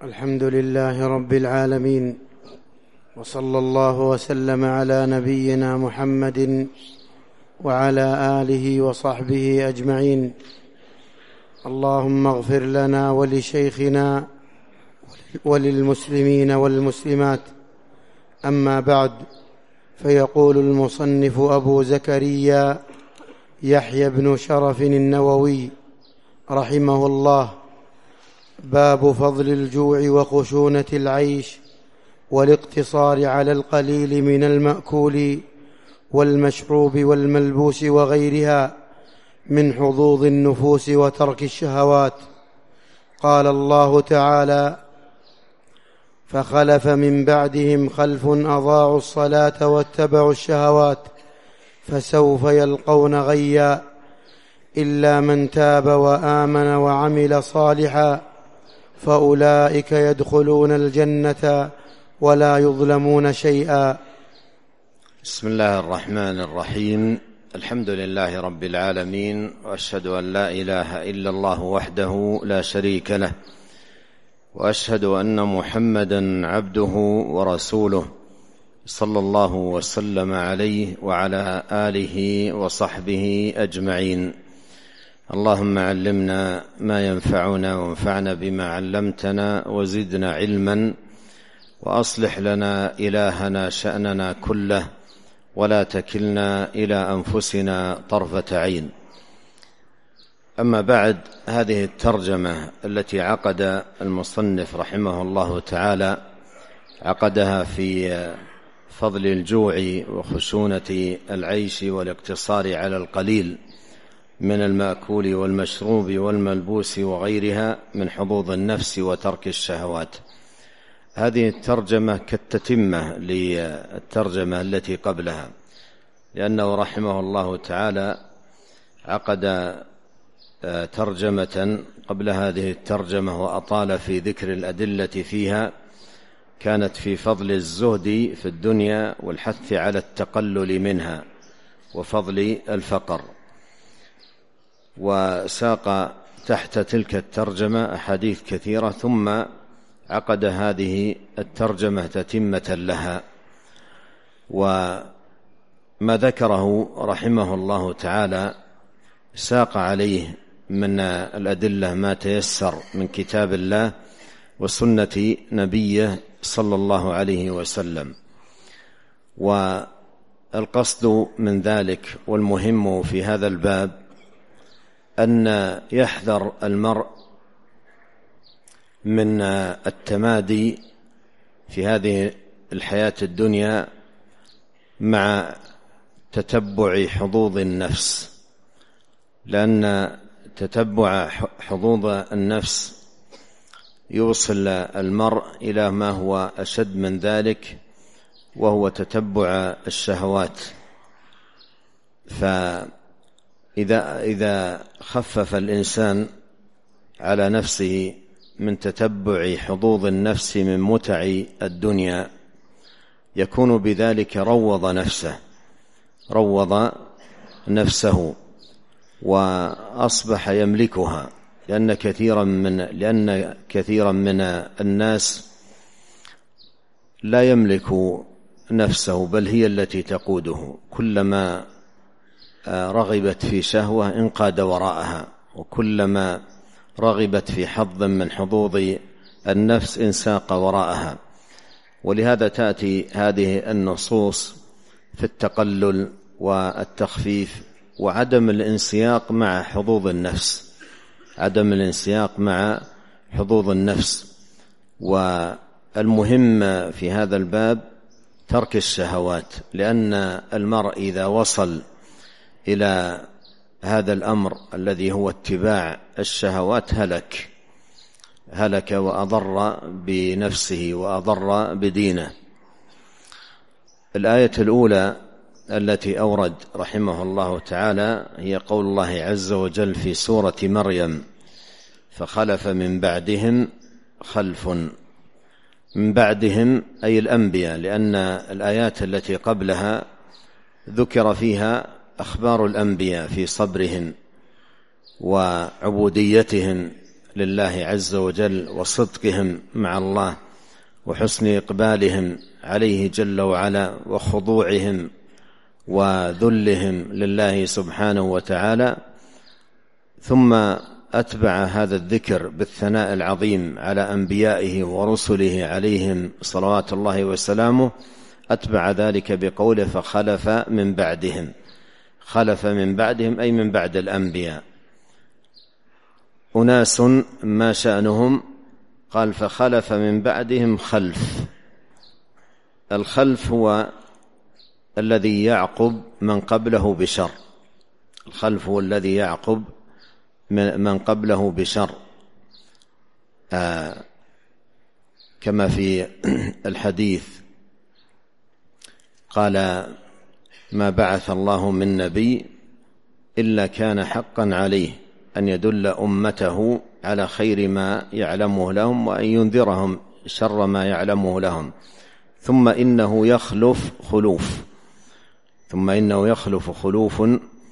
الحمد لله رب العالمين، وصلى الله وسلم على نبينا محمد وعلى آله وصحبه أجمعين. اللهم اغفر لنا ولشيخنا وللمسلمين والمسلمات. أما بعد، فيقول المصنف أبو زكريا يحيى بن شرف النووي رحمه الله: باب فضل الجوع وخشونة العيش والاقتصار على القليل من المأكول والمشروب والملبوس وغيرها من حظوظ النفوس وترك الشهوات. قال الله تعالى: فخلف من بعدهم خلف أضاعوا الصلاة واتبعوا الشهوات فسوف يلقون غيا إلا من تاب وآمن وعمل صالحا فأولئك يدخلون الجنة ولا يظلمون شيئا. بسم الله الرحمن الرحيم. الحمد لله رب العالمين، وأشهد أن لا إله إلا الله وحده لا شريك له، وأشهد أن محمدا عبده ورسوله صلى الله وسلم عليه وعلى آله وصحبه أجمعين. اللهم علمنا ما ينفعنا وانفعنا بما علمتنا وزدنا علما، وأصلح لنا إلهنا شأننا كله ولا تكلنا إلى أنفسنا طرفة عين. أما بعد، هذه الترجمة التي عقد المصنف رحمه الله تعالى عقدها في فضل الجوع وخشونة العيش والاقتصار على القليل من المأكول والمشروب والملبوس وغيرها من حظوظ النفس وترك الشهوات. هذه الترجمة كالتتمة للترجمة التي قبلها، لأنه رحمه الله تعالى عقد ترجمة قبل هذه الترجمة وأطال في ذكر الأدلة فيها، كانت في فضل الزهد في الدنيا والحث على التقلل منها وفضل الفقر، وساق تحت تلك الترجمة أحاديث كثيرة، ثم عقد هذه الترجمة تتمة لها. وما ذكره رحمه الله تعالى ساق عليه من الأدلة ما تيسر من كتاب الله وسنة نبيه صلى الله عليه وسلم. والقصد من ذلك والمهم في هذا الباب أن يحذر المرء من التمادي في هذه الحياة الدنيا مع تتبع حظوظ النفس، لأن تتبع حظوظ النفس يوصل المرء إلى ما هو أشد من ذلك، وهو تتبع الشهوات. فإذا خفف الإنسان على نفسه من تتبع حظوظ النفس من متع الدنيا يكون بذلك روض نفسه وأصبح يملكها، لأن كثيرا من الناس لا يملك نفسه، بل هي التي تقوده. كلما رغبت في شهوة انقاد وراءها، وكلما رغبت في حظ من حظوظ النفس انساق وراءها. ولهذا تأتي هذه النصوص في التقلل والتخفيف وعدم الانسياق مع حظوظ النفس. والمهم في هذا الباب ترك الشهوات، لأن المرء إذا وصل إلى هذا الأمر الذي هو اتباع الشهوات هلك وأضر بنفسه وأضر بدينه. الآية الأولى التي أورد رحمه الله تعالى هي قول الله عز وجل في سورة مريم: فخلف من بعدهم خلف. من بعدهم أي الأنبياء، لأن الآيات التي قبلها ذكر فيها أخبار الأنبياء في صبرهم وعبوديتهم لله عز وجل وصدقهم مع الله وحسن إقبالهم عليه جل وعلا وخضوعهم وذلهم لله سبحانه وتعالى، ثم أتبع هذا الذكر بالثناء العظيم على أنبيائه ورسله عليهم صلوات الله وسلامه، أتبع ذلك بقوله فخلف من بعدهم. خلف من بعدهم أي من بعد الأنبياء أناس ما شأنهم؟ قال فخلف من بعدهم خلف. الخلف هو الذي يعقب من قبله بشر، الخلف هو الذي يعقب من قبله بشر، كما في الحديث قال ما بعث الله من نبي إلا كان حقا عليه أن يدل أمته على خير ما يعلمه لهم وأن ينذرهم شر ما يعلمه لهم، ثم إنه يخلف خلوف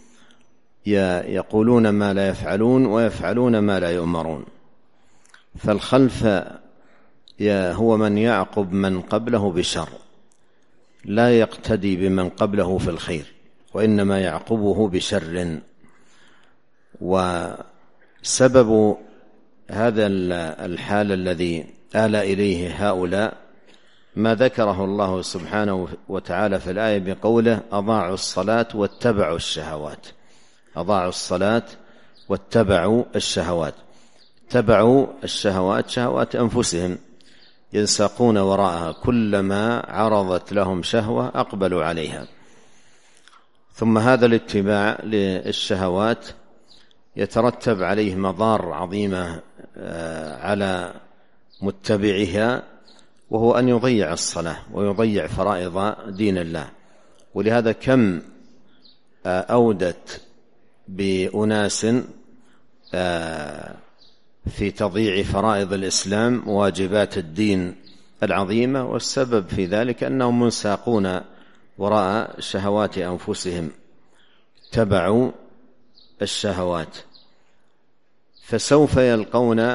يقولون ما لا يفعلون ويفعلون ما لا يؤمرون. فالخلف هو من يعقب من قبله بشر، لا يقتدي بمن قبله في الخير وإنما يعقبه بشر. وسبب هذا الحال الذي آل إليه هؤلاء ما ذكره الله سبحانه وتعالى في الآية بقوله أضاعوا الصلاة واتبعوا الشهوات. أضاعوا الصلاة واتبعوا الشهوات. اتبعوا الشهوات، شهوات أنفسهم، ينساقون وراءها، كلما عرضت لهم شهوة أقبلوا عليها. ثم هذا الاتباع للشهوات يترتب عليه مضار عظيمة على متبعها، وهو أن يضيع الصلاة ويضيع فرائض دين الله. ولهذا كم أودت بأناس في تضييع فرائض الإسلام وواجبات الدين العظيمة، والسبب في ذلك أنهم منساقون وراء شهوات أنفسهم، تبعوا الشهوات، فسوف يلقون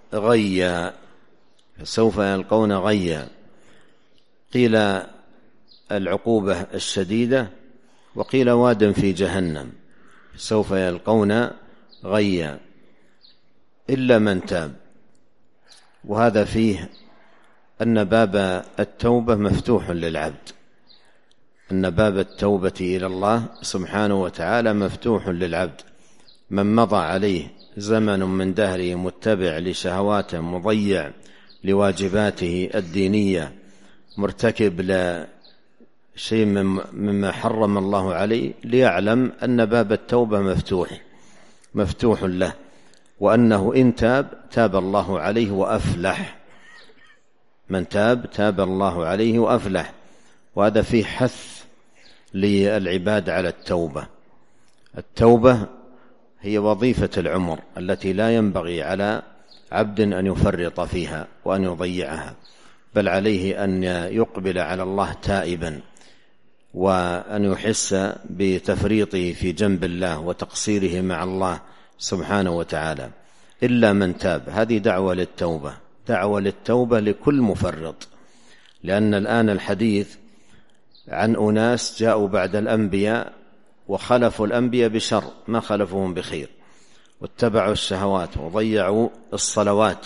غيا. قيل العقوبة الشديدة، وقيل واد في جهنم. سوف يلقون غيا إلا من تاب. وهذا فيه أن باب التوبة مفتوح للعبد، أن باب التوبة إلى الله سبحانه وتعالى مفتوح للعبد. من مضى عليه زمن من دهره متبع لشهواته، مضيع لواجباته الدينية، مرتكب لشيء مما حرم الله عليه، ليعلم أن باب التوبة مفتوح له، وأنه إن تاب الله عليه وأفلح. من تاب الله عليه وأفلح. وهذا فيه حث للعباد على التوبة. التوبة هي وظيفة العمر التي لا ينبغي على عبد أن يفرط فيها وأن يضيعها، بل عليه أن يقبل على الله تائبا، وأن يحس بتفريطه في جنب الله وتقصيره مع الله سبحانه وتعالى. إلا من تاب، هذه دعوة للتوبة لكل مفرط. لأن الآن الحديث عن أناس جاءوا بعد الأنبياء وخلفوا الأنبياء بشر، ما خلفوهم بخير، واتبعوا الشهوات وضيعوا الصلوات،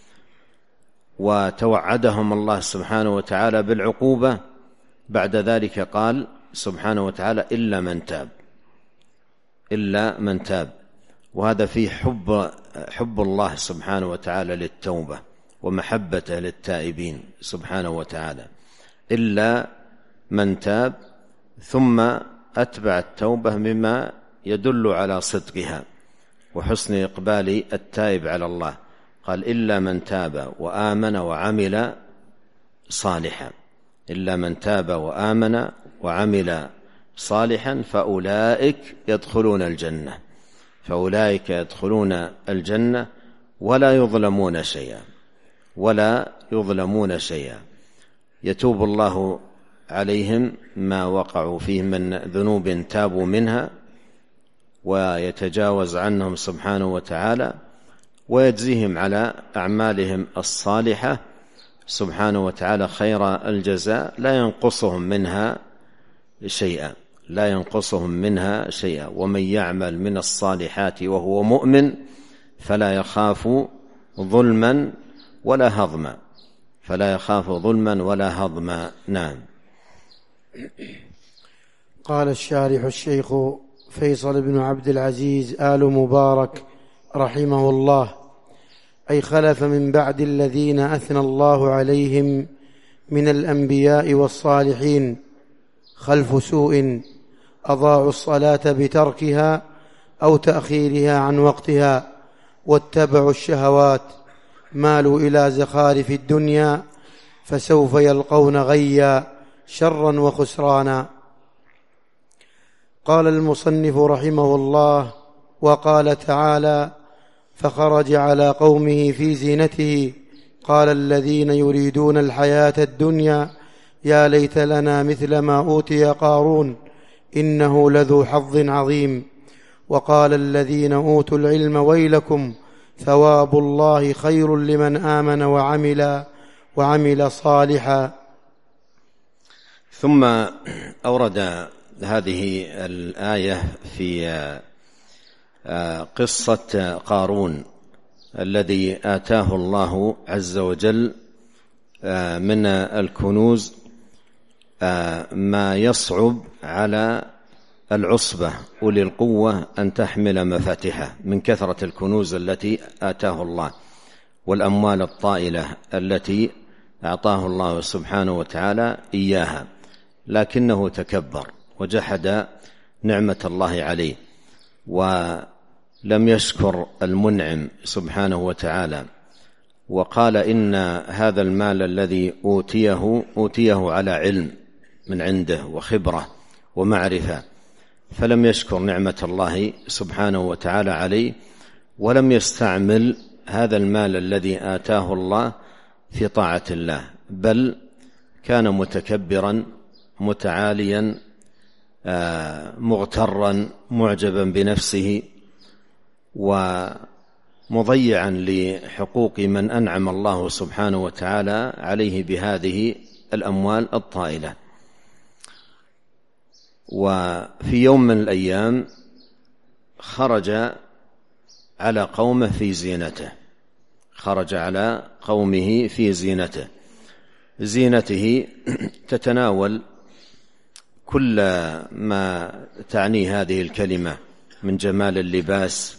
وتوعدهم الله سبحانه وتعالى بالعقوبة. بعد ذلك قال سبحانه وتعالى إلا من تاب. وهذا فيه حب الله سبحانه وتعالى للتوبة ومحبته للتائبين سبحانه وتعالى. إلا من تاب، ثم أتبع التوبة مما يدل على صدقها وحسن إقبال التائب على الله. قال إلا من تاب وآمن وعمل صالحا. إلا من تاب وآمن وعمل صالحا فأولئك يدخلون الجنة ولا يظلمون شيئا. يتوب الله عليهم ما وقعوا فيه من ذنوب تابوا منها، ويتجاوز عنهم سبحانه وتعالى، ويجزيهم على أعمالهم الصالحة سبحانه وتعالى خير الجزاء، لا ينقصهم منها شيئا. ومن يعمل من الصالحات وهو مؤمن فلا يخاف ظلما ولا هضما. نعم. قال الشارح الشيخ فيصل بن عبد العزيز آل مبارك رحمه الله: أي خلف من بعد الذين أثنى الله عليهم من الأنبياء والصالحين خلف سوء أضاعوا الصلاة بتركها أو تأخيرها عن وقتها، واتبعوا الشهوات، مالوا إلى زخارف الدنيا، فسوف يلقون غيا شرا وخسرانا. قال المصنف رحمه الله: وقال تعالى: فخرج على قومه في زينته قال الذين يريدون الحياة الدنيا يا ليت لنا مثل ما أوتي قارون إنه لذو حظ عظيم. وقال الذين أوتوا العلم ويلكم ثواب الله خير لمن آمن وعمل صالحا. ثم أورد هذه الآية في قصة قارون الذي آتاه الله عز وجل من الكنوز ما يصعب على العصبة أولي القوة أن تحمل مفاتيحه من كثرة الكنوز التي آتاه الله والأموال الطائلة التي أعطاه الله سبحانه وتعالى إياها، لكنه تكبر وجحد نعمة الله عليه ولم يشكر المنعم سبحانه وتعالى، وقال إن هذا المال الذي أوتيه على علم من عنده وخبرة ومعرفة، فلم يشكر نعمة الله سبحانه وتعالى عليه، ولم يستعمل هذا المال الذي آتاه الله في طاعة الله، بل كان متكبرا متعاليا مغترا معجبا بنفسه ومضيعا لحقوق من أنعم الله سبحانه وتعالى عليه بهذه الأموال الطائلة. وفي يوم من الأيام خرج على قومه في زينته، زينته تتناول كل ما تعني هذه الكلمة من جمال اللباس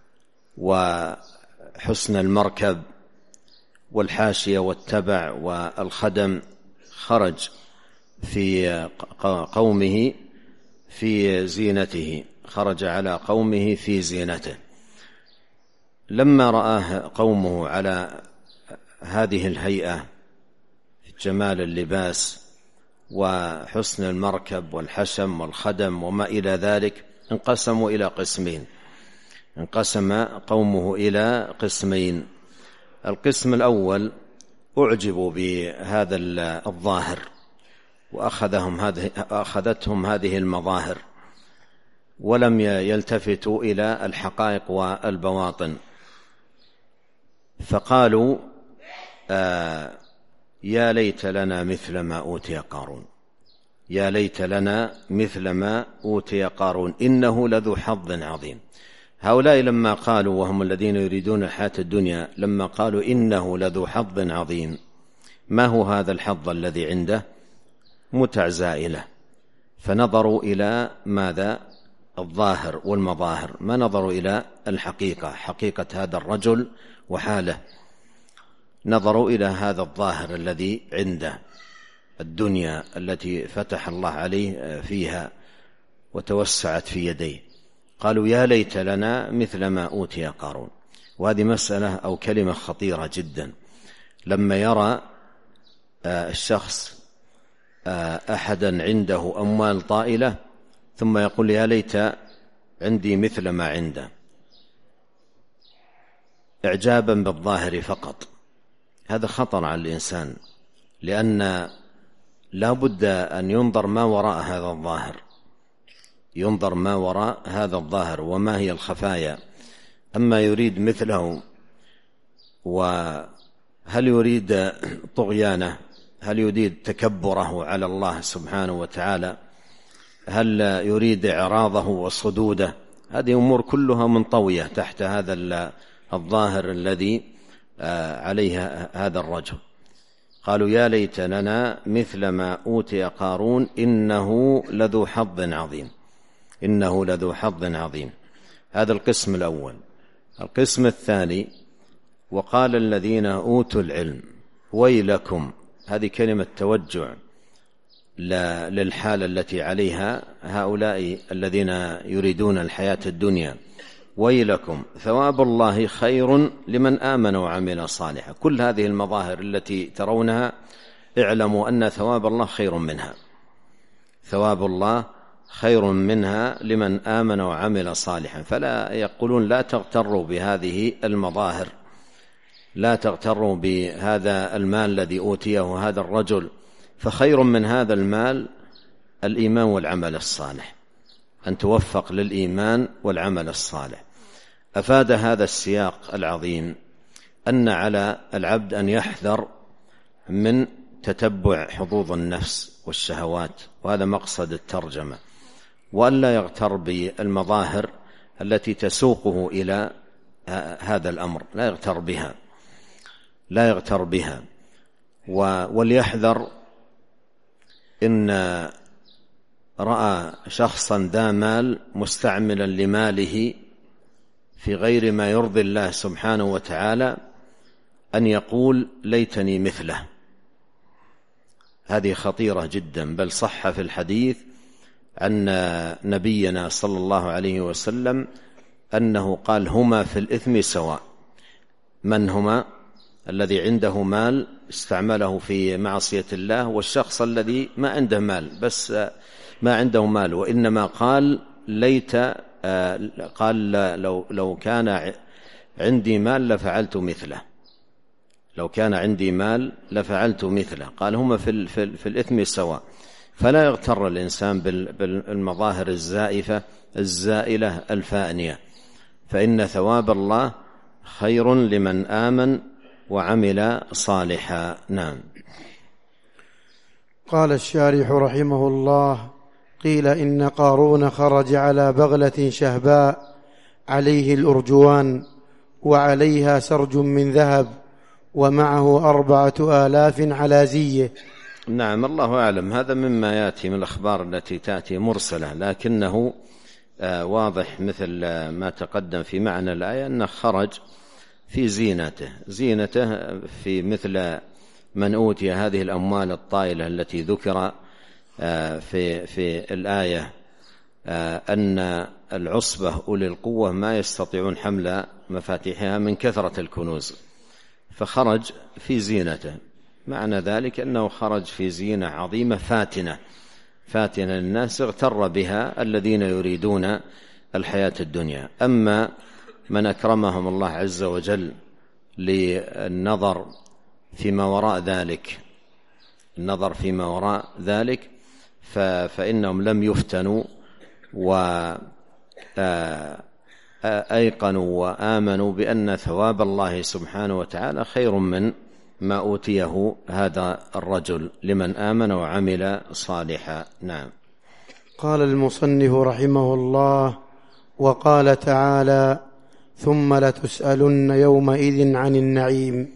وحسن المركب والحاشية والتبع والخدم. خرج في قومه في زينته، خرج على قومه في زينته. لما رآه قومه على هذه الهيئة جمال اللباس وحسن المركب والحشم والخدم وما إلى ذلك، انقسم قومه إلى قسمين. القسم الأول أعجبوا بهذا الظاهر وأخذتهم هذه المظاهر، ولم يلتفتوا إلى الحقائق والبواطن، فقالوا يا ليت لنا مثل ما أوتي قارون، يا ليت لنا مثل ما أوتي قارون إنه لذو حظ عظيم. هؤلاء لما قالوا، وهم الذين يريدون الحياة الدنيا، لما قالوا إنه لذو حظ عظيم، ما هو هذا الحظ الذي عنده؟ متع زائلة. فنظروا إلى ماذا؟ الظاهر والمظاهر، ما نظروا إلى الحقيقة، حقيقة هذا الرجل وحاله. نظروا إلى هذا الظاهر الذي عنده، الدنيا التي فتح الله عليه فيها وتوسعت في يديه. قالوا يا ليت لنا مثل ما أوتي قارون. وهذه مسألة أو كلمة خطيرة جدا. لما يرى الشخص أحدا عنده أموال طائلة ثم يقول يا ليت عندي مثل ما عنده، إعجابا بالظاهر فقط، هذا خطر على الإنسان، لأن لا بد أن ينظر ما وراء هذا الظاهر، ينظر ما وراء هذا الظاهر وما هي الخفايا. أما يريد مثله وهل يريد طغيانه؟ هل يريد تكبره على الله سبحانه وتعالى؟ هل يريد إعراضه وصدوده؟ هذه أمور كلها منطوية تحت هذا الظاهر الذي عليها هذا الرجل. قالوا يا ليت لنا مثل ما أوتي قارون إنه لذو حظ عظيم. إنه لذو حظ عظيم. هذا القسم الأول. القسم الثاني: وقال الذين أوتوا العلم ويلكم. هذه كلمة توجع للحالة التي عليها هؤلاء الذين يريدون الحياة الدنيا. ويلكم ثواب الله خير لمن آمن وعمل صالحا. كل هذه المظاهر التي ترونها اعلموا أن ثواب الله خير منها. ثواب الله خير منها لمن آمن وعمل صالحا. فلا يقولون لا تغتروا بهذه المظاهر، لا تغتروا بهذا المال الذي أوتيه هذا الرجل، فخير من هذا المال الإيمان والعمل الصالح، أن توفق للإيمان والعمل الصالح. أفاد هذا السياق العظيم أن على العبد أن يحذر من تتبع حظوظ النفس والشهوات، وهذا مقصد الترجمة، وأن لا يغتر بالمظاهر التي تسوقه إلى هذا الأمر، لا يغتر بها. وليحذر إن رأى شخصا ذا مال مستعملا لماله في غير ما يرضي الله سبحانه وتعالى أن يقول ليتني مثله. هذه خطيرة جدا. بل صح في الحديث أن نبينا صلى الله عليه وسلم أنه قال هما في الإثم سواء. من هما؟ الذي عنده مال استعمله في معصية الله، والشخص الذي ما عنده مال بس ما عنده مال، وإنما قال ليت قال لو كان عندي مال لفعلت مثله، لو كان عندي مال لفعلت مثله. قال هما في الإثم سواء. فلا يغتر الإنسان بالمظاهر الزائلة الفانية، فإن ثواب الله خير لمن آمن وعمل صالحا. نعم. قال الشارح رحمه الله: قيل إن قارون خرج على بغلة شهباء عليه الأرجوان وعليها سرج من ذهب ومعه 4000 على زيه. نعم، الله أعلم. هذا مما يأتي من الأخبار التي تأتي مرسلة، لكنه واضح مثل ما تقدم في معنى الآية أنه خرج في زينته في مثل من أوتي هذه الأموال الطائلة التي ذكر في الآية أن العصبة أولي القوة ما يستطيعون حمل مفاتيحها من كثرة الكنوز، فخرج في زينته. معنى ذلك أنه خرج في زينة عظيمة فاتنة للناس اغتر بها الذين يريدون الحياة الدنيا. أما من أكرمهم الله عز وجل للنظر فيما وراء ذلك فإنهم لم يفتنوا وأيقنوا وآمنوا بأن ثواب الله سبحانه وتعالى خير من ما أوتيه هذا الرجل لمن آمن وعمل صالحا. نعم. قال المصنف رحمه الله: وقال تعالى: ثم لتسألن يومئذ عن النعيم.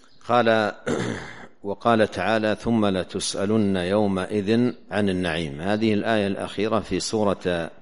وقال تعالى: ثم لتسألن يومئذ عن النعيم. هذه الآية الأخيرة في سورة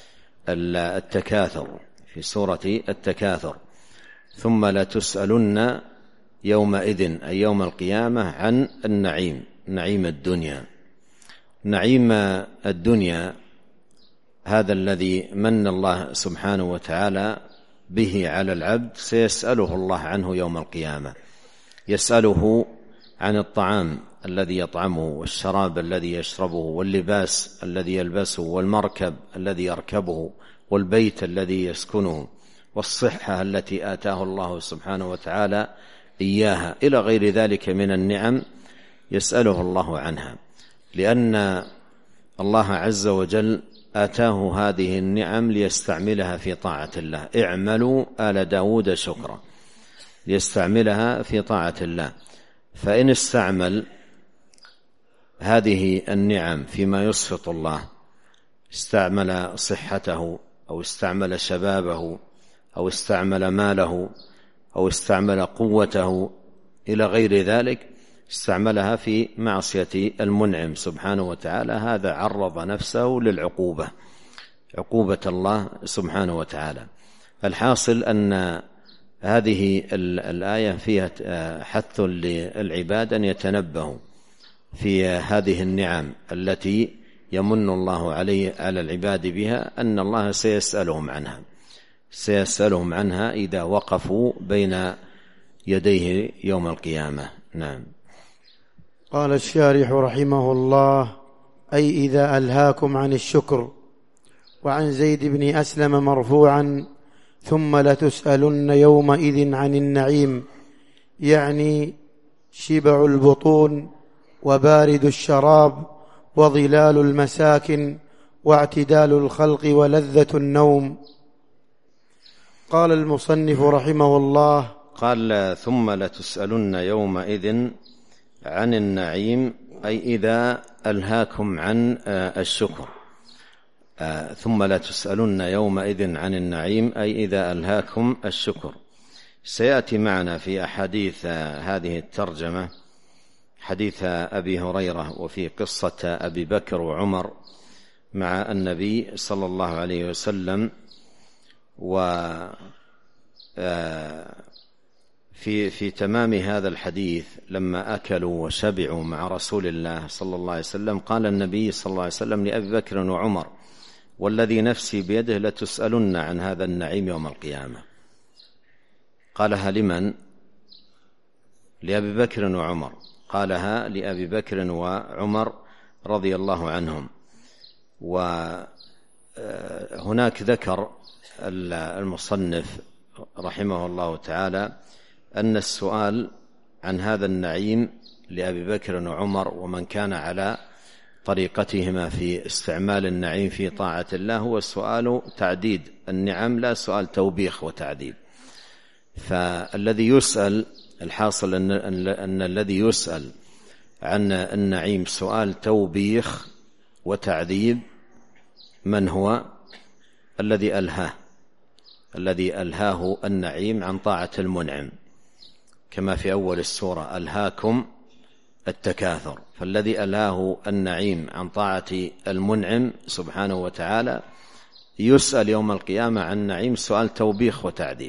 التكاثر. ثم لتسألن يومئذ أي يوم القيامة عن النعيم، نعيم الدنيا. نعيم الدنيا هذا الذي من الله سبحانه وتعالى به على العبد سيسأله الله عنه يوم القيامة. يسأله عن الطعام الذي يطعمه، والشراب الذي يشربه، واللباس الذي يلبسه، والمركب الذي يركبه، والبيت الذي يسكنه، والصحة التي آتاه الله سبحانه وتعالى إياها، إلى غير ذلك من النعم يسأله الله عنها، لأن الله عز وجل آتاه هذه النعم ليستعملها في طاعة الله. اعملوا آل داود شكرا. ليستعملها في طاعة الله. فإن استعمل هذه النعم فيما يسخط الله، استعمل صحته أو استعمل شبابه أو استعمل ماله أو استعمل قوته إلى غير ذلك، استعملها في معصية المنعم سبحانه وتعالى، هذا عرض نفسه للعقوبة، عقوبة الله سبحانه وتعالى. الحاصل أن هذه الآية فيها حث للعباد أن يتنبهوا في هذه النعم التي يمن الله على العباد بها، أن الله سيسألهم عنها إذا وقفوا بين يديه يوم القيامة. نعم. قال الشارح رحمه الله: أي إذا ألهاكم عن الشكر. وعن زيد بن أسلم مرفوعا: ثم لتسألن يومئذ عن النعيم، يعني شبع البطون وبارد الشراب وظلال المساكن واعتدال الخلق ولذة النوم. قال المصنف رحمه الله: قال ثم لتسألن يومئذ عن النعيم، أي إذا ألهاكم عن الشكر. ثم لتسألن يومئذ عن النعيم، أي إذا ألهاكم الشكر. سيأتي معنا في أحاديث هذه الترجمة حديث أبي هريرة وفي قصة أبي بكر وعمر مع النبي صلى الله عليه وسلم، في تمام هذا الحديث لما أكلوا وشبعوا مع رسول الله صلى الله عليه وسلم، قال النبي صلى الله عليه وسلم لأبي بكر وعمر: والذي نفسي بيده لتسألن عن هذا النعيم يوم القيامة. قالها لمن؟ لأبي بكر وعمر، قالها لأبي بكر وعمر رضي الله عنهم. وهناك ذكر المصنف رحمه الله تعالى أن السؤال عن هذا النعيم لأبي بكر وعمر ومن كان على طريقتهما في استعمال النعيم في طاعة الله هو سؤال تعديد النعم، لا سؤال توبيخ وتعذيب. فالذي يسأل، الحاصل أن الذي يسأل عن النعيم سؤال توبيخ وتعذيب، من هو؟ الذي ألهاه النعيم عن طاعة المنعم، كما في أول السورة: ألهاكم التكاثر. فالذي ألهاه النعيم عن طاعة المنعم سبحانه وتعالى يسأل يوم القيامة عن النعيم سؤال توبيخ وتعذيب.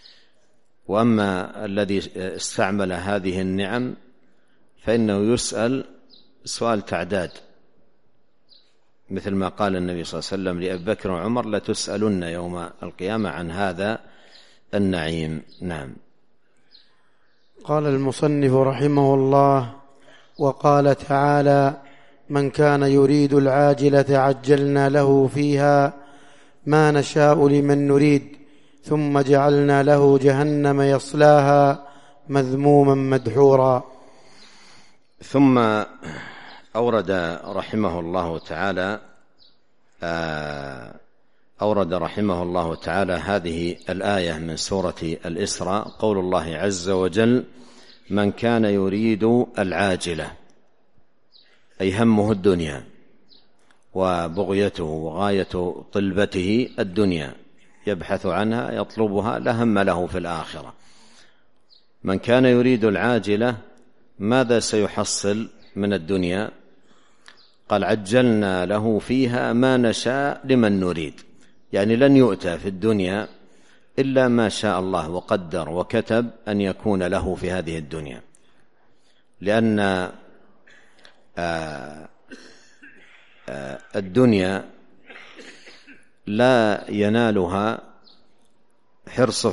وأما الذي استعمل هذه النعم فإنه يسأل سؤال تعداد، مثل ما قال النبي صلى الله عليه وسلم لأبي بكر وعمر: لتسألن يوم القيامة عن هذا النعيم. نعم. قال المصنف رحمه الله: وقال تعالى: من كان يريد العاجلة عجلنا له فيها ما نشاء لمن نريد ثم جعلنا له جهنم يصلاها مذموما مدحورا. ثم أورد رحمه الله تعالى هذه الآية من سورة الإسراء، قول الله عز وجل: من كان يريد العاجلة، أي همه الدنيا وبغيته وغاية طلبته الدنيا، يبحث عنها يطلبها، لا هم له في الآخرة. من كان يريد العاجلة، ماذا سيحصل من الدنيا؟ قال: عجلنا له فيها ما نشاء لمن نريد، يعني لن يؤتى في الدنيا إلا ما شاء الله وقدر وكتب أن يكون له في هذه الدنيا، لأن الدنيا لا ينالها حرص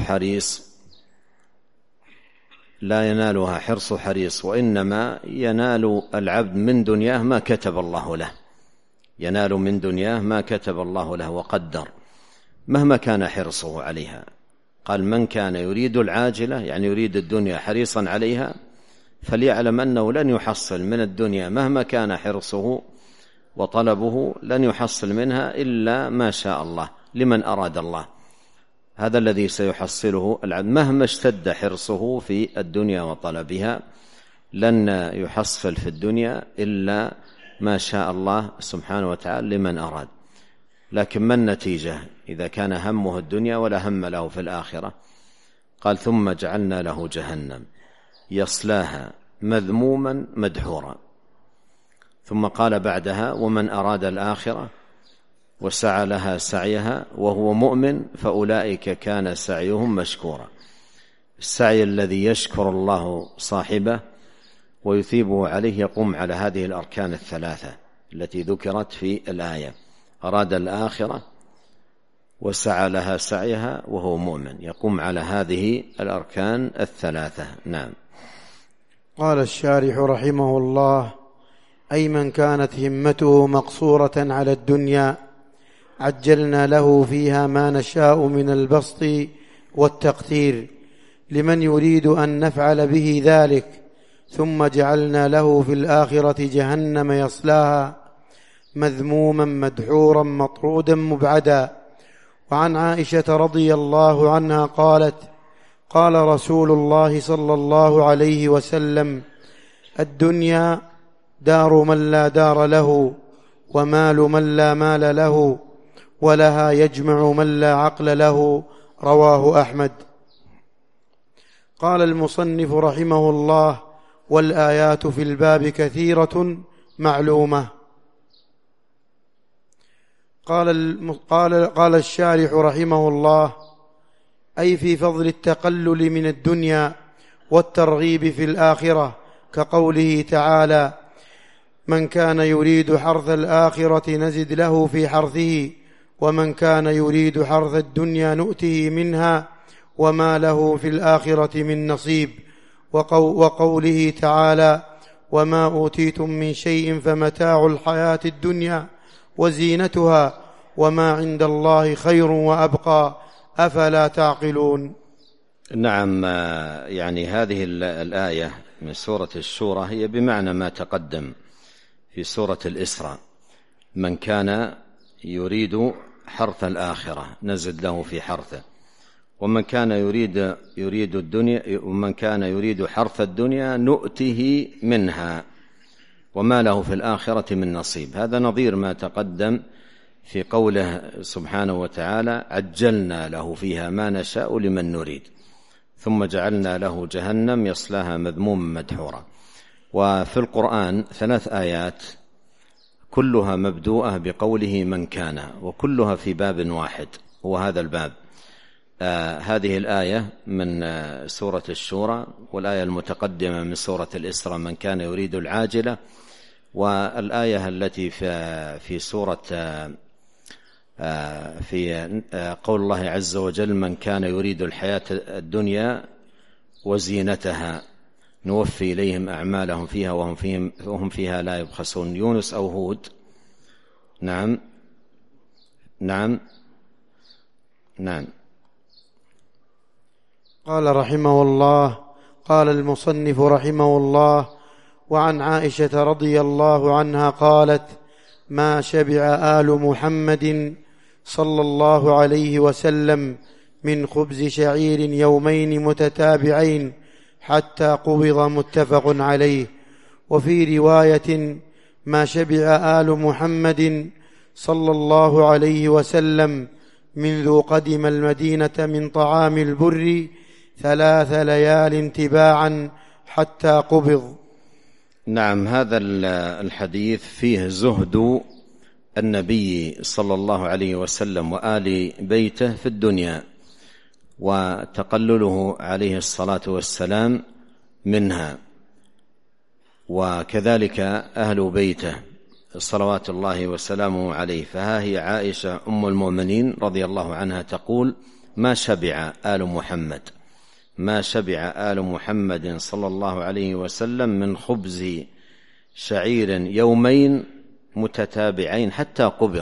حريص، وإنما ينال العبد من دنياه ما كتب الله له، ينال من دنياه ما كتب الله له وقدر، مهما كان حرصه عليها. قال: من كان يريد العاجلة، يعني يريد الدنيا حريصا عليها، فليعلم أنه لن يحصل من الدنيا مهما كان حرصه وطلبه، لن يحصل منها إلا ما شاء الله لمن أراد الله هذا الذي سيحصله العبد مهما اشتد حرصه في الدنيا وطلبها، لن يحصل في الدنيا إلا ما شاء الله سبحانه وتعالى لمن أراد. لكن ما النتيجة إذا كان همه الدنيا ولا هم له في الآخرة؟ قال ثم جعلنا له جهنم يصلاها مذموما مدحورا. ثم قال بعدها ومن أراد الآخرة وسعى لها سعيها وهو مؤمن فأولئك كان سعيهم مشكورا. السعي الذي يشكر الله صاحبه ويثيبه عليه يقوم على هذه الأركان الثلاثة التي ذكرت في الآية: أراد الآخرة وسعى لها سعيها وهو مؤمن، يقوم على هذه الأركان الثلاثة. نعم. قال الشارح رحمه الله: أي من كانت همته مقصورة على الدنيا عجلنا له فيها ما نشاء من البسط والتقتير لمن يريد أن نفعل به ذلك، ثم جعلنا له في الآخرة جهنم يصلاها مذموما مدحورا مطرودا مبعدا. وعن عائشة رضي الله عنها قالت: قال رسول الله صلى الله عليه وسلم: الدنيا دار من لا دار له، ومال من لا مال له، ولها يجمع من لا عقل له. رواه أحمد. قال المصنف رحمه الله: والآيات في الباب كثيرة معلومة. قال الشارح رحمه الله: أي في فضل التقلل من الدنيا والترغيب في الآخرة، كقوله تعالى: من كان يريد حرث الآخرة نزد له في حرثه، ومن كان يريد حرث الدنيا نؤته منها وما له في الآخرة من نصيب. وقوله تعالى: وما أوتيتم من شيء فمتاع الحياة الدنيا وزينتها وما عند الله خير وأبقى أفلا تعقلون. نعم. يعني هذه الآية من سورة الشورى هي بمعنى ما تقدم في سورة الإسراء: من كان يريد حرث الآخرة نزد له في حرثه، ومن كان يريد الدنيا، ومن كان يريد حرث الدنيا نؤته منها وما له في الآخرة من نصيب. هذا نظير ما تقدم في قوله سبحانه وتعالى: عجلنا له فيها ما نشاء لمن نريد ثم جعلنا له جهنم يصلاها مذموما مدحورا. وفي القرآن 3 آيات كلها مبدوءة بقوله من كان، وكلها في باب واحد وهذا الباب. هذه الآية من سورة الشورى، والآية المتقدمة من سورة الإسراء من كان يريد العاجلة، والآية التي في سورة في قول الله عز وجل: من كان يريد الحياة الدنيا وزينتها نوفي إليهم أعمالهم فيها وهم فيها لا يبخسون. يونس أو هود؟ نعم. قال رحمه الله: قال المصنف رحمه الله: وعن عائشة رضي الله عنها قالت: ما شبع آل محمد صلى الله عليه وسلم من خبز شعير يومين متتابعين حتى قبض، متفق عليه. وفي رواية: ما شبع آل محمد صلى الله عليه وسلم منذ قدم المدينة من طعام البر 3 ليال تباعا حتى قبض. نعم. هذا الحديث فيه زهد النبي صلى الله عليه وسلم وآل بيته في الدنيا، وتقلله عليه الصلاة والسلام منها، وكذلك أهل بيته صلوات الله وسلامه عليه. فها هي عائشة أم المؤمنين رضي الله عنها تقول: ما شبع آل محمد، ما شبع آل محمد صلى الله عليه وسلم من خبز شعير يومين متتابعين حتى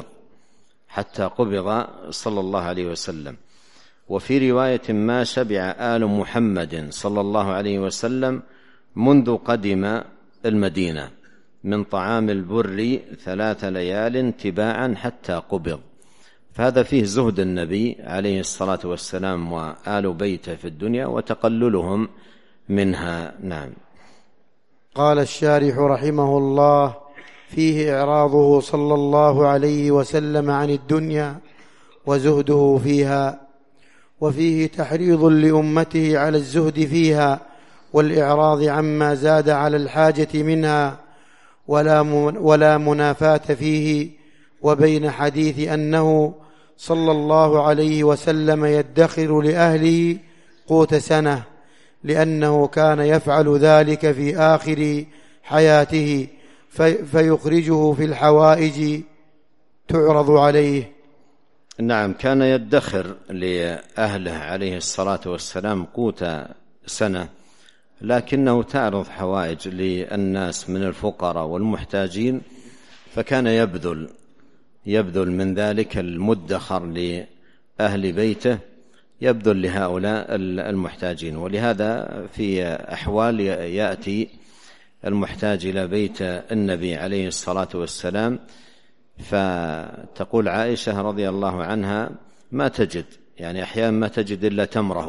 قبض صلى الله عليه وسلم. وفي رواية: ما شبع آل محمد صلى الله عليه وسلم منذ قدم المدينة من طعام البر 3 ليال تباعا حتى قبض. فهذا فيه زهد النبي عليه الصلاة والسلام وآل بيته في الدنيا وتقللهم منها. نعم. قال الشارح رحمه الله: فيه إعراضه صلى الله عليه وسلم عن الدنيا وزهده فيها، وفيه تحريض لأمته على الزهد فيها والإعراض عما زاد على الحاجة منها، ولا منافاة فيه وبين حديث أنه صلى الله عليه وسلم يدخر لأهله قوت سنة، لأنه كان يفعل ذلك في آخر حياته فيخرجه في الحوائج تعرض عليه. نعم، كان يدخر لأهله عليه الصلاة والسلام قوت سنة، لكنه تعرض حوائج للناس من الفقراء والمحتاجين، فكان يبذل من ذلك المدخر لأهل بيته، يبذل لهؤلاء المحتاجين. ولهذا في أحوال يأتي المحتاج إلى بيت النبي عليه الصلاة والسلام، فتقول عائشة رضي الله عنها: ما تجد، يعني أحيانا ما تجد إلا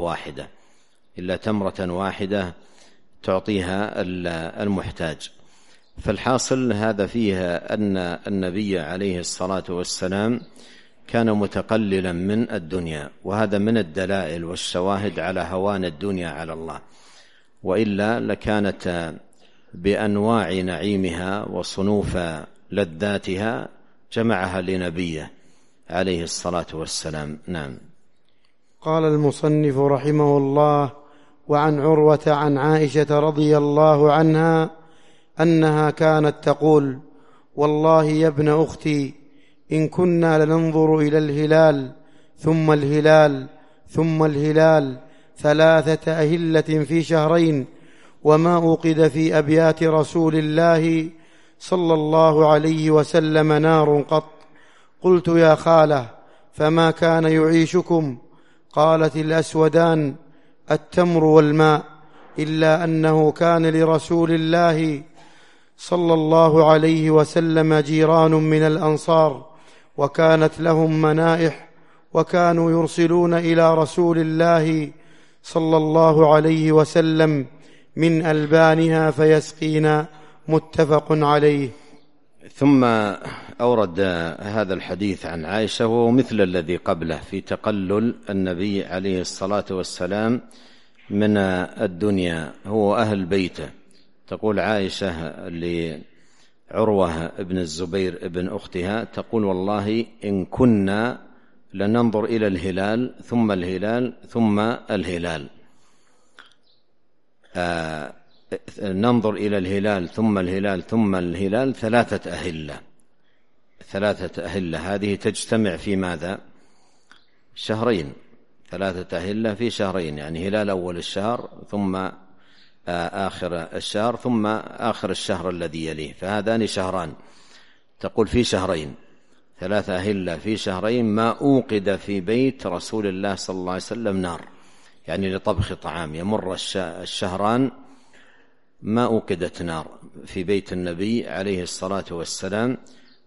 تمرة واحدة تعطيها المحتاج. فالحاصل هذا فيه أن النبي عليه الصلاة والسلام كان متقللا من الدنيا، وهذا من الدلائل والشواهد على هوان الدنيا على الله، وإلا لكانت بأنواع نعيمها وصنوف لذاتها جمعها لنبيه عليه الصلاة والسلام. نعم. قال المصنف رحمه الله: وعن عروة عن عائشة رضي الله عنها أنها كانت تقول: والله يا ابن أختي، إن كنا لننظر إلى الهلال ثم الهلال ثم الهلال 3 أهلة في شهرين، وما أوقد في أبيات رسول الله صلى الله عليه وسلم نار قط. قلت: يا خالة، فما كان يعيشكم؟ قالت: الأسودان، التمر والماء، إلا أنه كان لرسول الله صلى الله عليه وسلم جيران من الأنصار، وكانت لهم منائح، وكانوا يرسلون إلى رسول الله صلى الله عليه وسلم من ألبانها فيسقينا. متفق عليه. ثم أورد هذا الحديث عن عائشة وهو مثل الذي قبله في تقلل النبي عليه الصلاة والسلام من الدنيا هو أهل بيته. تقول عائشة لعروة ابن الزبير ابن أختها، تقول: والله إن كنا لننظر إلى الهلال ثم الهلال ثم الهلال، ننظر إلى الهلال ثم الهلال ثم الهلال 3 أهلة. هذه تجتمع في ماذا؟ شهرين. 3 أهلة في شهرين، يعني هلال أول الشهر ثم آخر الشهر ثم آخر الشهر الذي يليه، فهذان شهران. تقول في شهرين 3 أهلة في شهرين، ما أوقد في بيت رسول الله صلى الله عليه وسلم نار، يعني لطبخ طعام. يمر الشهران ما أوقدت نار في بيت النبي عليه الصلاة والسلام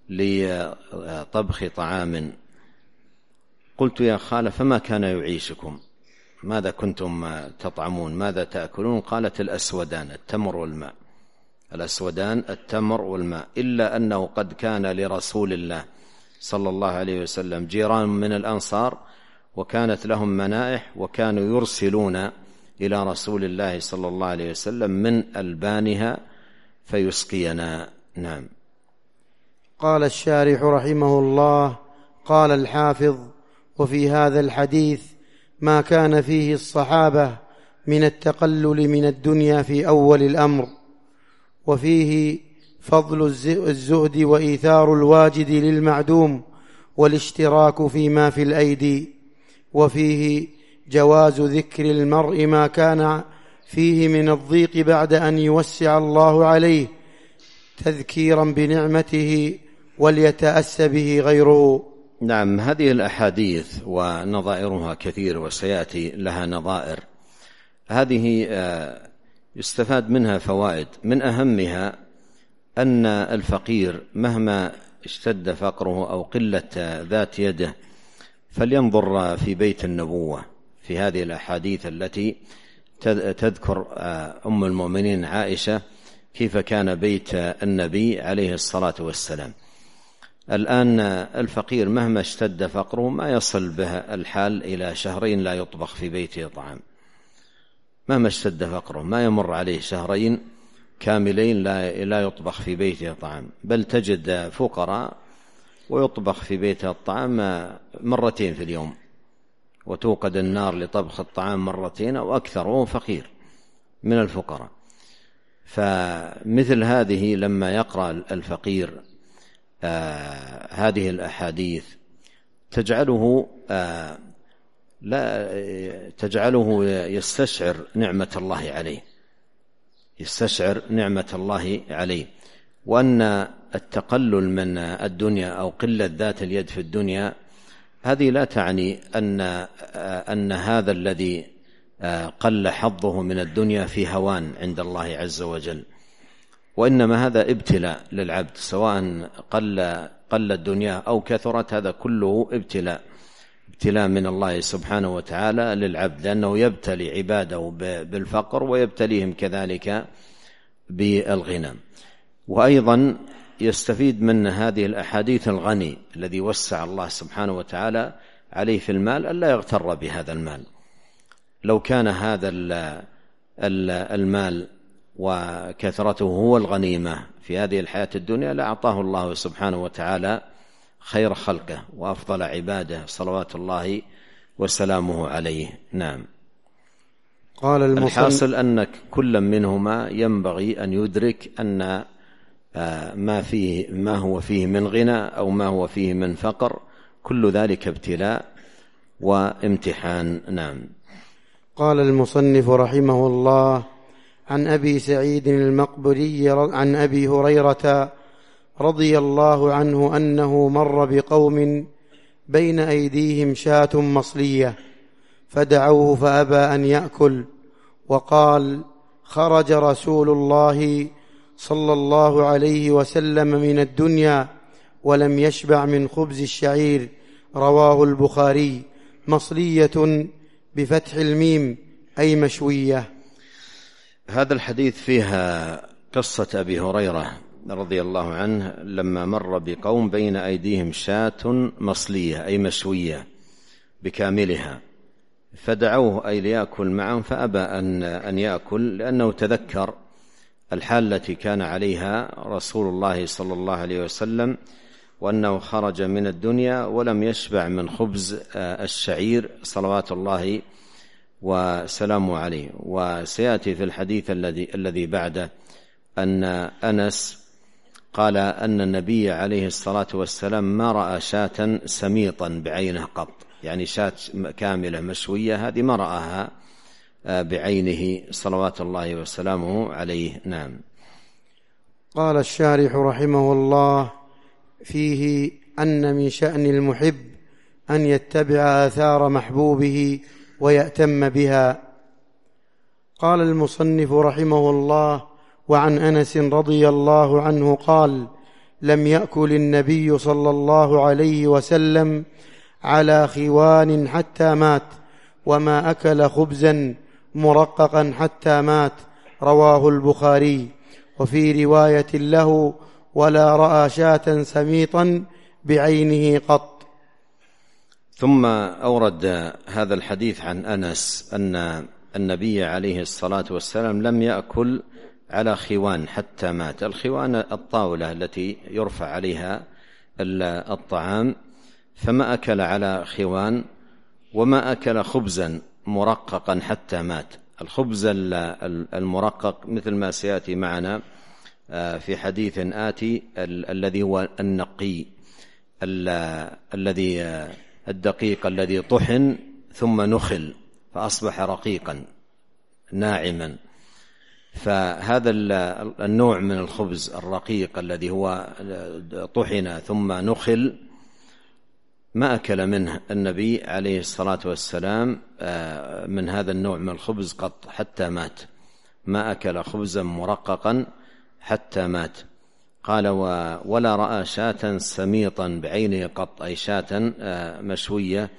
لطبخ طعام. قلت: يا خالة، فما كان يعيشكم؟ ماذا كنتم تطعمون؟ ماذا تأكلون؟ قالت: الأسودان، التمر والماء. الأسودان التمر والماء، إلا أنه قد كان لرسول الله صلى الله عليه وسلم جيران من الأنصار، وكانت لهم منائح، وكانوا يرسلون إلى رسول الله صلى الله عليه وسلم من ألبانها فيسقينا. نعم. قال الشارح رحمه الله: قال الحافظ: وفي هذا الحديث ما كان فيه الصحابة من التقلل من الدنيا في أول الأمر، وفيه فضل الزهد وإيثار الواجد للمعدوم والاشتراك فيما في الأيدي، وفيه جواز ذكر المرء ما كان فيه من الضيق بعد أن يوسع الله عليه تذكيرا بنعمته وليتأسى به غيره. نعم. هذه الأحاديث ونظائرها كثير وسيأتي لها نظائر. هذه يستفاد منها فوائد، من أهمها أن الفقير مهما اشتد فقره أو قلة ذات يده فلينظر في بيت النبوة في هذه الأحاديث التي تذكر أم المؤمنين عائشة كيف كان بيت النبي عليه الصلاة والسلام. الآن الفقير مهما اشتد فقره ما يصل به الحال إلى شهرين لا يطبخ في بيته طعام، مهما اشتد فقره ما يمر عليه شهرين كاملين لا يطبخ في بيته طعام، بل تجد فقراء ويطبخ في بيته الطعام مرتين في اليوم، وتوقد النار لطبخ الطعام مرتين أو أكثر، وهو فقير من الفقراء. فمثل هذه لما يقرأ الفقير هذه الأحاديث تجعله يستشعر نعمة الله عليه، يستشعر نعمة الله عليه، وأن التقلل من الدنيا أو قلة ذات اليد في الدنيا هذه لا تعني أن هذا الذي قل حظه من الدنيا في هوان عند الله عز وجل، وإنما هذا ابتلاء للعبد، سواء قل الدنيا أو كثرت، هذا كله ابتلاء من الله سبحانه وتعالى للعبد، لأنه يبتلي عباده بالفقر ويبتليهم كذلك بالغنى. وأيضا يستفيد من هذه الأحاديث الغني الذي وسع الله سبحانه وتعالى عليه في المال ألا يغتر بهذا المال. لو كان هذا المال وكثرته هو الغنيمة في هذه الحياة الدنيا لأعطاه الله سبحانه وتعالى خير خلقه وأفضل عباده صلوات الله وسلامه عليه. نعم. قال الحاصل أن كل منهما ينبغي أن يدرك أن ما هو فيه من غنى أو ما هو فيه من فقر كل ذلك ابتلاء وامتحان. نعم. قال المصنف رحمه الله: عن أبي سعيد المقبري عن أبي هريرة رضي الله عنه أنه مر بقوم بين أيديهم شاة مصلية فدعوه فأبى أن يأكل، وقال: خرج رسول الله صلى الله عليه وسلم من الدنيا ولم يشبع من خبز الشعير. رواه البخاري. مصلية بفتح الميم أي مشوية. هذا الحديث فيها قصة أبي هريرة رضي الله عنه لما مر بقوم بين أيديهم شاة مصلية أي مشوية بكاملها، فدعوه أي ليأكل معهم فأبى أن يأكل، لأنه تذكر الحال التي كان عليها رسول الله صلى الله عليه وسلم، وأنه خرج من الدنيا ولم يشبع من خبز الشعير صلوات الله وسلامه عليه. وسيأتي في الحديث الذي بعده أن أنس قال أن النبي عليه الصلاة والسلام ما رأى شاة سميطا بعينه قط، يعني شاة كاملة مشوية هذه ما رآها بعينه صلوات الله وسلامه عليه. نعم. قال الشارح رحمه الله: فيه أن من شأن المحب أن يتبع آثار محبوبه ويأتم بها. قال المصنف رحمه الله: وعن أنس رضي الله عنه قال: لم يأكل النبي صلى الله عليه وسلم على خوان حتى مات، وما أكل خبزا مرققا حتى مات. رواه البخاري. وفي رواية له: ولا رأى شاة سميطا بعينه قط. ثم أورد هذا الحديث عن أنس أن النبي عليه الصلاة والسلام لم يأكل على خوان حتى مات. الخوان الطاولة التي يرفع عليها الطعام، فما أكل على خوان، وما أكل خبزا مرققا حتى مات. الخبز المرقق مثل ما سيأتي معنا في حديث آتي الذي هو النقي الدقيق الذي طحن ثم نخل فأصبح رقيقا ناعما. فهذا النوع من الخبز الرقيق الذي هو طحن ثم نخل ما أكل منه النبي عليه الصلاة والسلام من هذا النوع من الخبز قط حتى مات، ما أكل خبزا مرققا حتى مات. قال ولا رأى شاة سميطا بعينه قط، أي شاة مشوية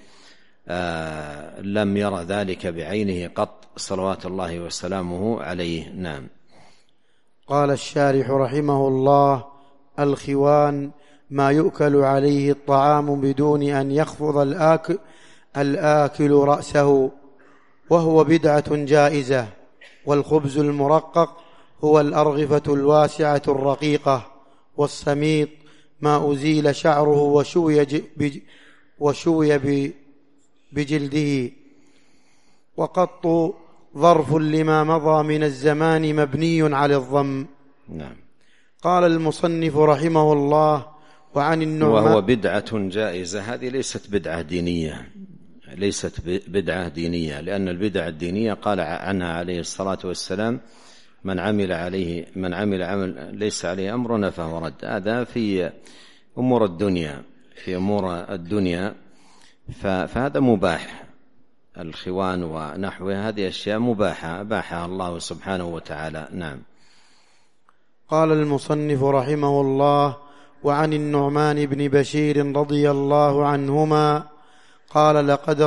لم يرى ذلك بعينه قط صلوات الله وسلامه عليه. نعم. قال الشارح رحمه الله: الخوان ما يؤكل عليه الطعام بدون أن يخفض الآكل رأسه، وهو بدعة جائزة. والخبز المرقق هو الأرغفة الواسعة الرقيقة. والسميط ما أزيل شعره وشوي بجلده. وقط ظرف لما مضى من الزمان مبني على الضم. نعم. قال المصنف رحمه الله: وعن النعمان. وهو بدعة جائزة، هذه ليست بدعة دينية، لأن البدع الدينية قال عنها عليه الصلاة والسلام: من عمل عمل ليس عليه أمرنا فهو رد. هذا في أمور الدنيا، فهذا مباح. الخوان ونحوها هذه أشياء مباحة أباحها الله سبحانه وتعالى. نعم. قال المصنف رحمه الله: وعن النعمان بن بشير رضي الله عنهما قال: لقد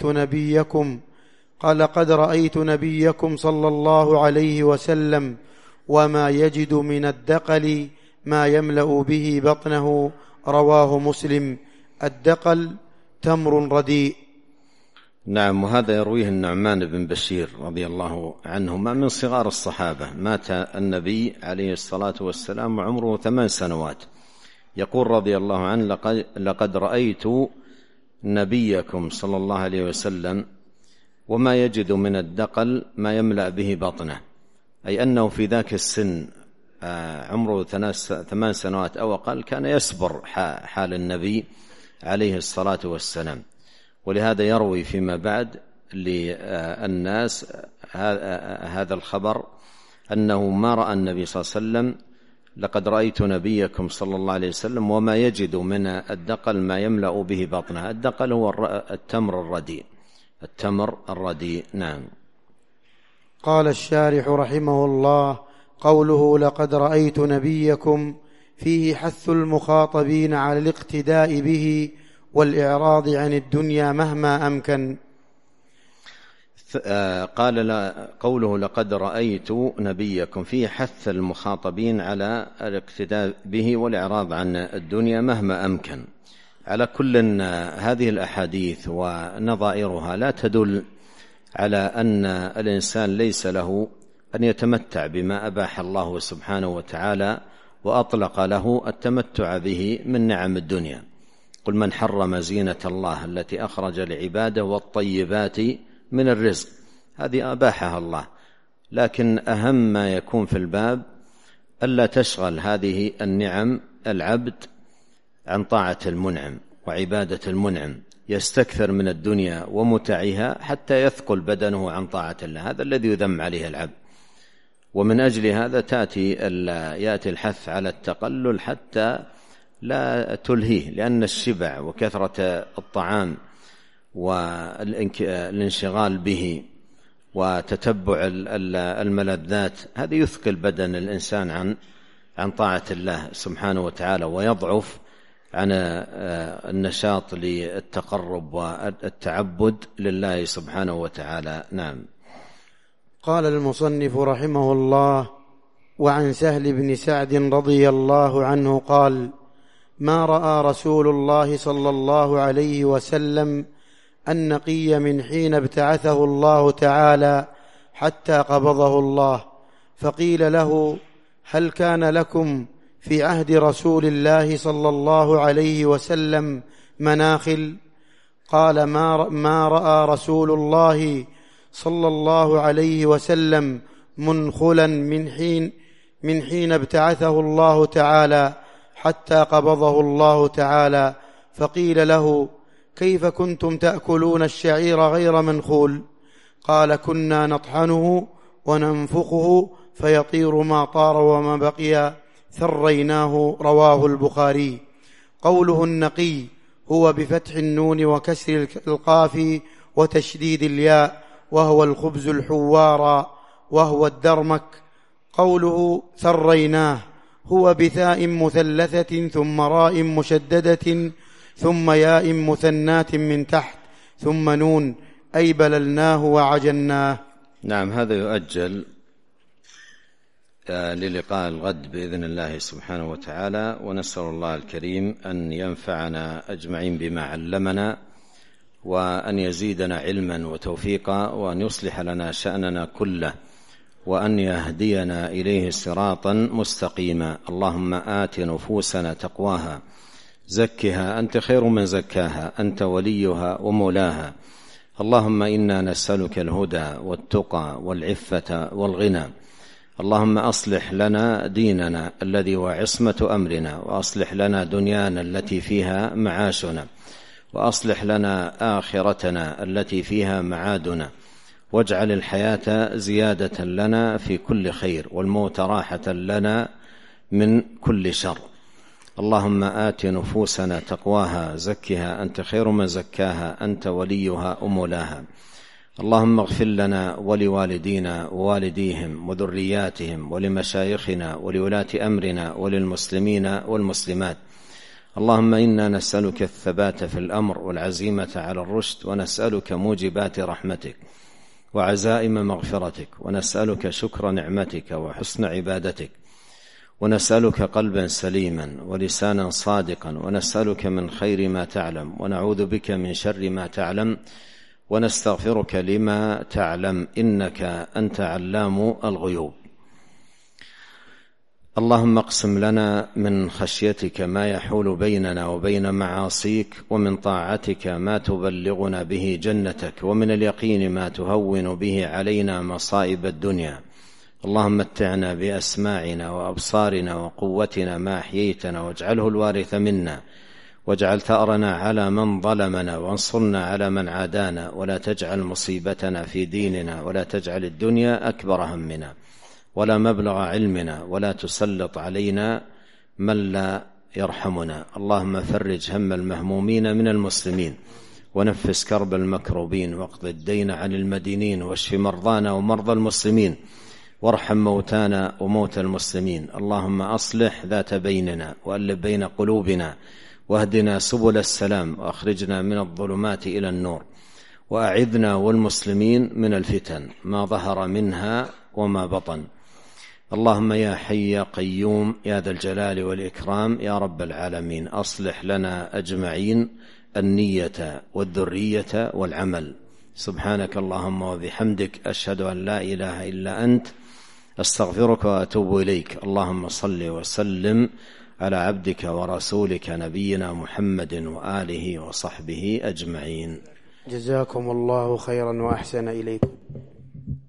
رأيت نبيكم صلى الله عليه وسلم وما يجد من الدقل ما يملأ به بطنه. رواه مسلم. الدقل تمر رديء. نعم. وهذا يرويه النعمان بن بشير رضي الله عنهما من صغار الصحابة. مات النبي عليه الصلاة والسلام وعمره 8 سنوات. يقول رضي الله عنه: لقد رأيت نبيكم صلى الله عليه وسلم وما يجد من الدقل ما يملأ به بطنه، أي أنه في ذاك السن عمره 8 سنوات أو أقل كان يصبر حال النبي عليه الصلاة والسلام. ولهذا يروي فيما بعد للناس هذا الخبر أنه ما رأى النبي صلى الله عليه وسلم: لقد رأيت نبيكم صلى الله عليه وسلم وما يجد من الدقل ما يملأ به بطنه. الدقل هو التمر الرديء. نعم. قال الشارح رحمه الله: قوله لقد رأيت نبيكم فيه حث المخاطبين على الاقتداء به والإعراض عن الدنيا مهما أمكن. قال قوله لقد رأيت نبيكم فيه حث المخاطبين على الاقتداء به والإعراض عن الدنيا مهما أمكن. على كل هذه الأحاديث ونظائرها لا تدل على أن الإنسان ليس له أن يتمتع بما أباح الله سبحانه وتعالى وأطلق له التمتع به من نعم الدنيا. قل من حرم زينة الله التي أخرج لعباده والطيبات من الرزق، هذه أباحها الله. لكن أهم ما يكون في الباب ألا تشغل هذه النعم العبد عن طاعة المنعم وعبادة المنعم، يستكثر من الدنيا ومتعها حتى يثقل بدنه عن طاعة الله. هذا الذي يذم عليه العبد. ومن أجل هذا يأتي الحث على التقلل حتى لا تلهيه، لأن الشبع وكثرة الطعام والانشغال به وتتبع الملذات هذا يثقل بدن الإنسان عن طاعة الله سبحانه وتعالى، ويضعف عن النشاط للتقرب والتعبد لله سبحانه وتعالى. نعم. قال المصنف رحمه الله: وعن سهل بن سعد رضي الله عنه قال: ما رأى رسول الله صلى الله عليه وسلم النقي من حين ابتعثه الله تعالى حتى قبضه الله. فقيل له: هل كان لكم في عهد رسول الله صلى الله عليه وسلم مناخل؟ قال: ما رأى رسول الله صلى الله عليه وسلم منخلا من حين ابتعثه الله تعالى حتى قبضه الله تعالى. فقيل له: كيف كنتم تأكلون الشعير غير منخول؟ قال: كنا نطحنه وننفخه فيطير ما طار وما بقي ثريناه. رواه البخاري. قوله النقي هو بفتح النون وكسر القاف وتشديد الياء، وهو الخبز الحوار وهو الدرمك. قوله ثريناه هو بثاء مثلثة ثم راء مشددة ثم ياء مثنات من تحت ثم نون، أي بللناه وعجناه. نعم، هذا يؤجل للقاء الغد بإذن الله سبحانه وتعالى، ونسأل الله الكريم أن ينفعنا أجمعين بما علمنا، وأن يزيدنا علما وتوفيقا، وأن يصلح لنا شأننا كله، وأن يهدينا إليه صراطا مستقيما. اللهم آت نفوسنا تقواها زكها أنت خير من زكاها، أنت وليها ومولاها. اللهم إنا نسألك الهدى والتقى والعفة والغنى. اللهم أصلح لنا ديننا الذي هو عصمة أمرنا، وأصلح لنا دنيانا التي فيها معاشنا، وأصلح لنا آخرتنا التي فيها معادنا، واجعل الحياة زيادة لنا في كل خير، والموت راحة لنا من كل شر. اللهم آت نفوسنا تقواها زكها أنت خير من زكاها، أنت وليها ومولاها. اللهم اغفر لنا ولوالدينا ووالديهم وذرياتهم ولمشايخنا ولولاة أمرنا وللمسلمين والمسلمات. اللهم إنا نسألك الثبات في الأمر والعزيمة على الرشد، ونسألك موجبات رحمتك وعزائم مغفرتك، ونسألك شكر نعمتك وحسن عبادتك، ونسألك قلبا سليما ولسانا صادقا، ونسألك من خير ما تعلم، ونعوذ بك من شر ما تعلم، ونستغفرك لما تعلم، إنك أنت علام الغيوب. اللهم اقسم لنا من خشيتك ما يحول بيننا وبين معاصيك، ومن طاعتك ما تبلغنا به جنتك، ومن اليقين ما تهون به علينا مصائب الدنيا. اللهم متعنا بأسماعنا وأبصارنا وقوتنا ما أحييتنا، واجعله الوارث منا، واجعل ثأرنا على من ظلمنا، وانصرنا على من عادانا، ولا تجعل مصيبتنا في ديننا، ولا تجعل الدنيا أكبر همنا ولا مبلغ علمنا، ولا تسلط علينا من لا يرحمنا. اللهم فرج هم المهمومين من المسلمين، ونفس كرب المكروبين، واقض الدين عن المدينين، واشف مرضانا ومرضى المسلمين، وارحم موتانا وموتى المسلمين. اللهم أصلح ذات بيننا، وألف بين قلوبنا، واهدنا سبل السلام، وأخرجنا من الظلمات إلى النور، وأعذنا والمسلمين من الفتن ما ظهر منها وما بطن. اللهم يا حي يا قيوم يا ذا الجلال والإكرام يا رب العالمين، أصلح لنا أجمعين النية والذرية والعمل. سبحانك اللهم وبحمدك، أشهد أن لا إله إلا أنت، أستغفرك وأتوب إليك. اللهم صل وسلم على عبدك ورسولك نبينا محمد وآله وصحبه أجمعين. جزاكم الله خيرا وأحسن إليكم.